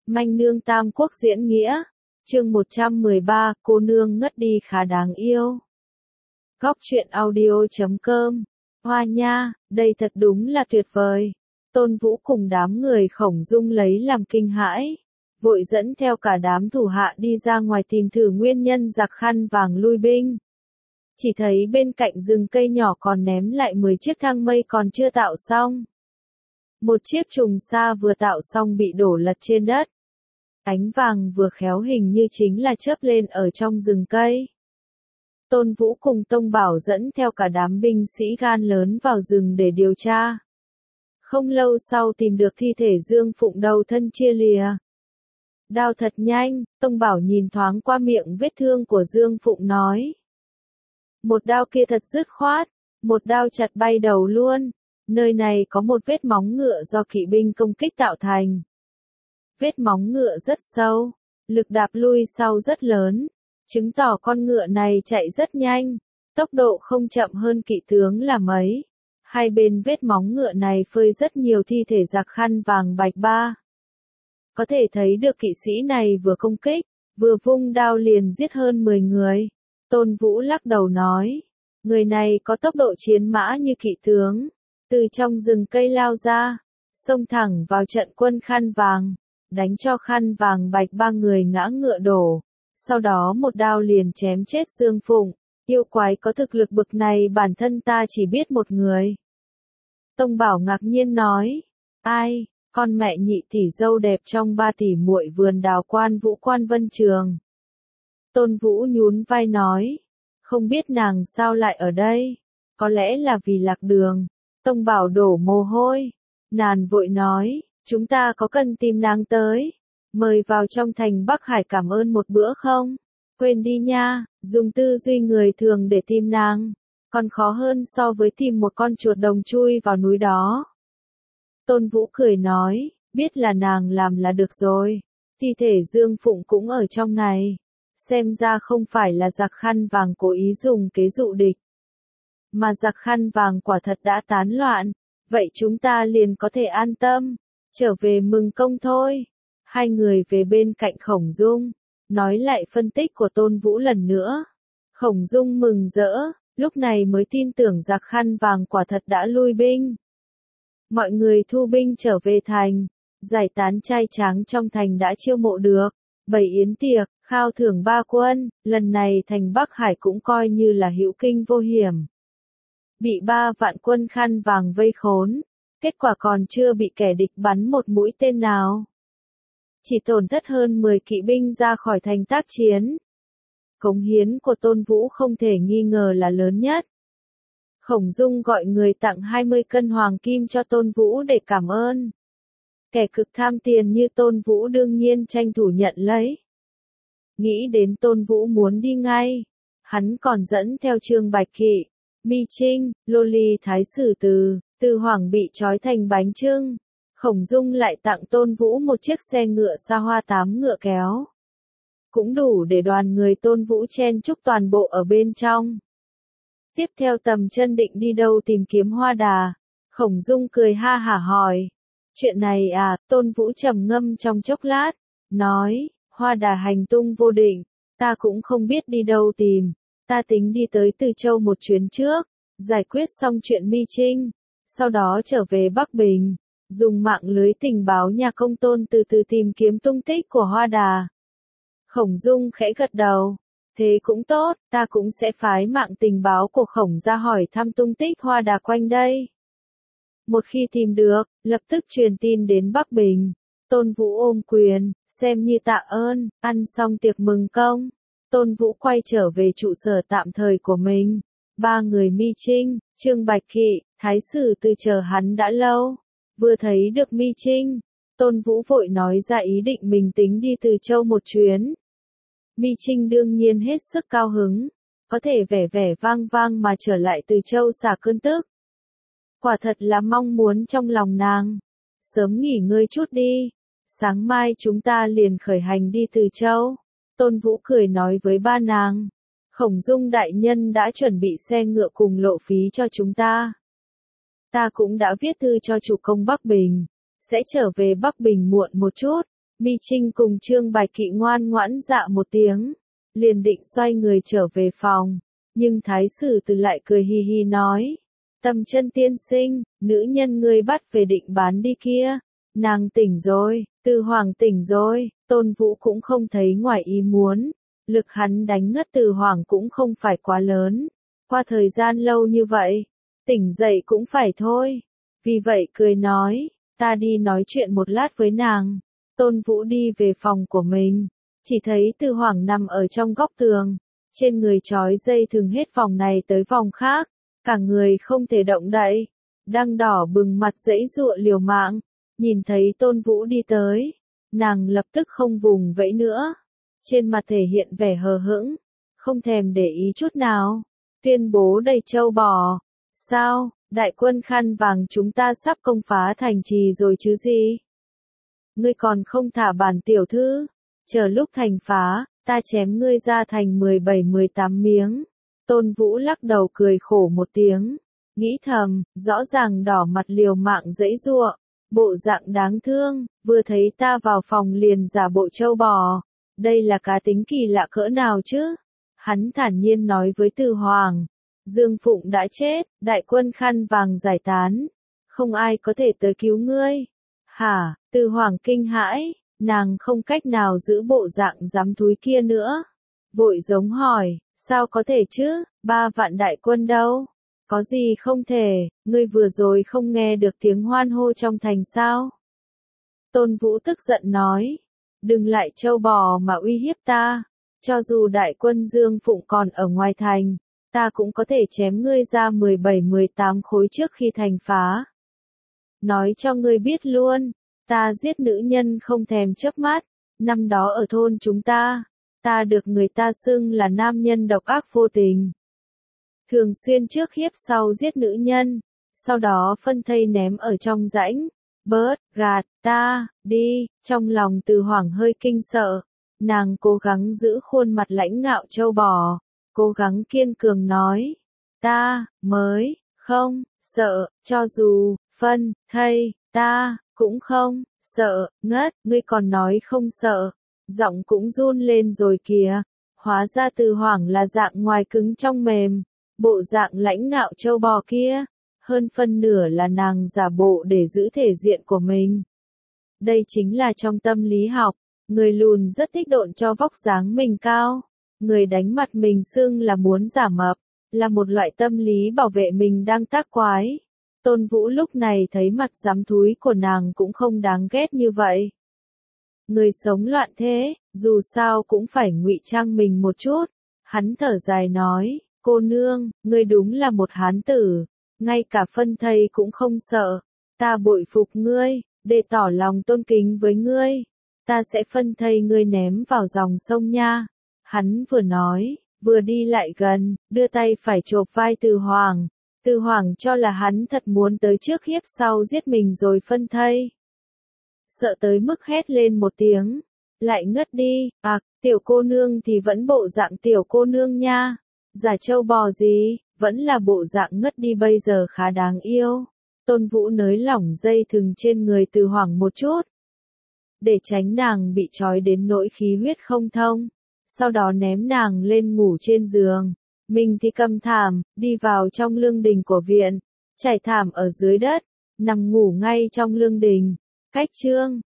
Manh nương Tam Quốc diễn nghĩa. Chương 113, cô nương ngất đi khá đáng yêu. Góc truyện audio.com. Hoa nha, đây thật đúng là tuyệt vời. Tôn Vũ cùng đám người Khổng Dung lấy làm kinh hãi, vội dẫn theo cả đám thủ hạ đi ra ngoài tìm thử nguyên nhân giặc khăn vàng lui binh. Chỉ thấy bên cạnh rừng cây nhỏ còn ném lại 10 chiếc thang mây còn chưa tạo xong. Một chiếc trùng sa vừa tạo xong bị đổ lật trên đất. Ánh vàng vừa khéo hình như chính là chớp lên ở trong rừng cây. Tôn Vũ cùng Tông Bảo dẫn theo cả đám binh sĩ gan lớn vào rừng để điều tra. Không lâu sau tìm được thi thể Dương Phụng đầu thân chia lìa. Đao thật nhanh, Tông Bảo nhìn thoáng qua miệng vết thương của Dương Phụng nói. Một đao kia thật dứt khoát, một đao chặt bay đầu luôn. Nơi này có một vết móng ngựa do kỵ binh công kích tạo thành. Vết móng ngựa rất sâu, lực đạp lui sau rất lớn, chứng tỏ con ngựa này chạy rất nhanh, tốc độ không chậm hơn kỵ tướng là mấy. Hai bên vết móng ngựa này phơi rất nhiều thi thể giặc khăn vàng bạch ba. Có thể thấy được kỵ sĩ này vừa công kích, vừa vung đao liền giết hơn 10 người. Tôn Vũ lắc đầu nói, người này có tốc độ chiến mã như kỵ tướng, từ trong rừng cây lao ra, xông thẳng vào trận quân khăn vàng, đánh cho khăn vàng bạch ba người ngã ngựa đổ, sau đó một đao liền chém chết Dương Phụng. Yêu quái có thực lực bực này bản thân ta chỉ biết một người. Tông Bảo ngạc nhiên nói, ai, con mẹ nhị tỷ dâu đẹp trong 3 tỷ muội vườn đào Quan Vũ Quan Vân Trường. Tôn Vũ nhún vai nói, không biết nàng sao lại ở đây, có lẽ là vì lạc đường. Tông Bảo đổ mồ hôi, nàng vội nói, chúng ta có cần tìm nàng tới, mời vào trong thành Bắc Hải cảm ơn một bữa không? Quên đi nha, dùng tư duy người thường để tìm nàng, còn khó hơn so với tìm một con chuột đồng chui vào núi đó. Tôn Vũ cười nói, biết là nàng làm là được rồi, thi thể Dương Phụng cũng ở trong này, xem ra không phải là giặc khăn vàng cố ý dùng kế dụ địch, mà giặc khăn vàng quả thật đã tán loạn, vậy chúng ta liền có thể an tâm, trở về mừng công thôi. Hai người về bên cạnh Khổng Dung, nói lại phân tích của Tôn Vũ lần nữa. Khổng Dung mừng rỡ, lúc này mới tin tưởng giặc khăn vàng quả thật đã lui binh. Mọi người thu binh trở về thành, giải tán trai tráng trong thành đã chiêu mộ được, bày yến tiệc, khao thưởng 3 quân, lần này thành Bắc Hải cũng coi như là hữu kinh vô hiểm. Bị 3 vạn quân khăn vàng vây khốn, kết quả còn chưa bị kẻ địch bắn một mũi tên nào. Chỉ tổn thất hơn 10 kỵ binh ra khỏi thành tác chiến. Cống hiến của Tôn Vũ không thể nghi ngờ là lớn nhất. Khổng Dung gọi người tặng 20 cân hoàng kim cho Tôn Vũ để cảm ơn. Kẻ cực tham tiền như Tôn Vũ đương nhiên tranh thủ nhận lấy. Nghĩ đến Tôn Vũ muốn đi ngay, hắn còn dẫn theo Trương Bạch Kỵ, Mi Trinh, Lô Ly Thái Sử Từ Hoàng bị trói thành bánh chưng. Khổng Dung lại tặng Tôn Vũ một chiếc xe ngựa xa hoa 8 ngựa kéo. Cũng đủ để đoàn người Tôn Vũ chen chúc toàn bộ ở bên trong. Tiếp theo Tầm Chân định đi đâu tìm kiếm Hoa Đà. Khổng Dung cười ha hả hỏi. Chuyện này à, Tôn Vũ trầm ngâm trong chốc lát, nói, Hoa Đà hành tung vô định, ta cũng không biết đi đâu tìm, ta tính đi tới Từ Châu một chuyến trước, giải quyết xong chuyện Mi Trinh, sau đó trở về Bắc Bình. Dùng mạng lưới tình báo nhà công Tôn từ từ tìm kiếm tung tích của Hoa Đà. Khổng Dung khẽ gật đầu. Thế cũng tốt, ta cũng sẽ phái mạng tình báo của Khổng ra hỏi thăm tung tích Hoa Đà quanh đây. Một khi tìm được, lập tức truyền tin đến Bắc Bình. Tôn Vũ ôm quyền, xem như tạ ơn, ăn xong tiệc mừng công. Tôn Vũ quay trở về trụ sở tạm thời của mình. 3 người Mi Trinh, Trương Bạch Kỵ, Thái Sử Từ chờ hắn đã lâu. Vừa thấy được Mi Trinh, Tôn Vũ vội nói ra ý định mình tính đi Từ Châu một chuyến. Mi Trinh đương nhiên hết sức cao hứng, có thể vẻ vẻ vang vang mà trở lại Từ Châu xả cơn tức. Quả thật là mong muốn trong lòng nàng. Sớm nghỉ ngơi chút đi, sáng mai chúng ta liền khởi hành đi Từ Châu. Tôn Vũ cười nói với ba nàng, Khổng Dung đại nhân đã chuẩn bị xe ngựa cùng lộ phí cho chúng ta. Ta cũng đã viết thư cho chủ công Bắc Bình, sẽ trở về Bắc Bình muộn một chút, Mi Trinh cùng Trương Bạch Kỵ ngoan ngoãn dạ một tiếng, liền định xoay người trở về phòng, nhưng Thái Sử Từ lại cười hi hi nói, Tầm Chân tiên sinh, nữ nhân ngươi bắt về định bán đi kia, nàng tỉnh rồi, Từ Hoàng tỉnh rồi. Tôn Vũ cũng không thấy ngoài ý muốn, lực hắn đánh ngất Từ Hoàng cũng không phải quá lớn, qua thời gian lâu như vậy, tỉnh dậy cũng phải thôi, vì vậy cười nói, ta đi nói chuyện một lát với nàng. Tôn Vũ đi về phòng của mình, chỉ thấy Từ Hoàng nằm ở trong góc tường, trên người trói dây thừng hết vòng này tới vòng khác, cả người không thể động đậy, đang đỏ bừng mặt giãy giụa liều mạng. Nhìn thấy Tôn Vũ đi tới, nàng lập tức không vùng vẫy nữa, trên mặt thể hiện vẻ hờ hững, không thèm để ý chút nào, tuyên bố đầy trâu bò, sao, đại quân Khăn Vàng chúng ta sắp công phá thành trì rồi chứ gì? Ngươi còn không thả bản tiểu thư, chờ lúc thành phá, ta chém ngươi ra thành 17-18 miếng. Tôn Vũ lắc đầu cười khổ một tiếng, nghĩ thầm, rõ ràng đỏ mặt liều mạng giãy giụa, bộ dạng đáng thương, vừa thấy ta vào phòng liền giả bộ trâu bò, đây là cá tính kỳ lạ cỡ nào chứ? Hắn thản nhiên nói với Từ Hoàng, Dương Phụng đã chết, đại quân Khăn Vàng giải tán, không ai có thể tới cứu ngươi. Hả? Từ Hoàng kinh hãi, nàng không cách nào giữ bộ dạng dám thúi kia nữa. Vội giống hỏi, sao có thể chứ, 3 vạn đại quân đâu? Có gì không thể, ngươi vừa rồi không nghe được tiếng hoan hô trong thành sao? Tôn Vũ tức giận nói, đừng lại trâu bò mà uy hiếp ta, cho dù đại quân Dương Phụng còn ở ngoài thành, ta cũng có thể chém ngươi ra 17-18 khối trước khi thành phá. Nói cho ngươi biết luôn, ta giết nữ nhân không thèm chớp mắt, năm đó ở thôn chúng ta được người ta xưng là nam nhân độc ác vô tình. Thường xuyên trước hiếp sau giết nữ nhân, sau đó phân thây ném ở trong rãnh, bớt, gạt, ta, đi, trong lòng Từ Hoàng hơi kinh sợ, nàng cố gắng giữ khuôn mặt lãnh ngạo trâu bò, cố gắng kiên cường nói, ta, mới, không, sợ, cho dù, phân, thây, ta, cũng không, sợ, ngất, ngươi còn nói không sợ, giọng cũng run lên rồi kìa, hóa ra Từ Hoàng là dạng ngoài cứng trong mềm, bộ dạng lãnh ngạo trâu bò kia, hơn phân nửa là nàng giả bộ để giữ thể diện của mình. Đây chính là trong tâm lý học, người lùn rất thích độn cho vóc dáng mình cao, người đánh mặt mình xưng là muốn giả mập, là một loại tâm lý bảo vệ mình đang tác quái. Tôn Vũ lúc này thấy mặt dám thúi của nàng cũng không đáng ghét như vậy. Người sống loạn thế, dù sao cũng phải ngụy trang mình một chút. Hắn thở dài nói, cô nương, ngươi đúng là một hán tử, ngay cả phân thây cũng không sợ. Ta bội phục ngươi, để tỏ lòng tôn kính với ngươi. Ta sẽ phân thây ngươi ném vào dòng sông nha. Hắn vừa nói, vừa đi lại gần, đưa tay phải chộp vai Từ Hoàng. Từ Hoàng cho là hắn thật muốn tới trước hiếp sau giết mình rồi phân thây. Sợ tới mức hét lên một tiếng, lại ngất đi, tiểu cô nương thì vẫn bộ dạng tiểu cô nương nha, giả trâu bò gì, vẫn là bộ dạng ngất đi bây giờ khá đáng yêu. Tôn Vũ nới lỏng dây thừng trên người Từ Hoàng một chút, để tránh nàng bị trói đến nỗi khí huyết không thông, sau đó ném nàng lên ngủ trên giường. Mình thì cầm thảm, đi vào trong lương đình của viện, trải thảm ở dưới đất, nằm ngủ ngay trong lương đình. Cách chương